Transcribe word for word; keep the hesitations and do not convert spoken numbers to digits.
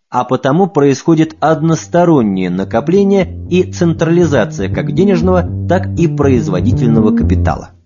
а потому происходит одностороннее накопление и централизация как денежного, так и производительного капитала.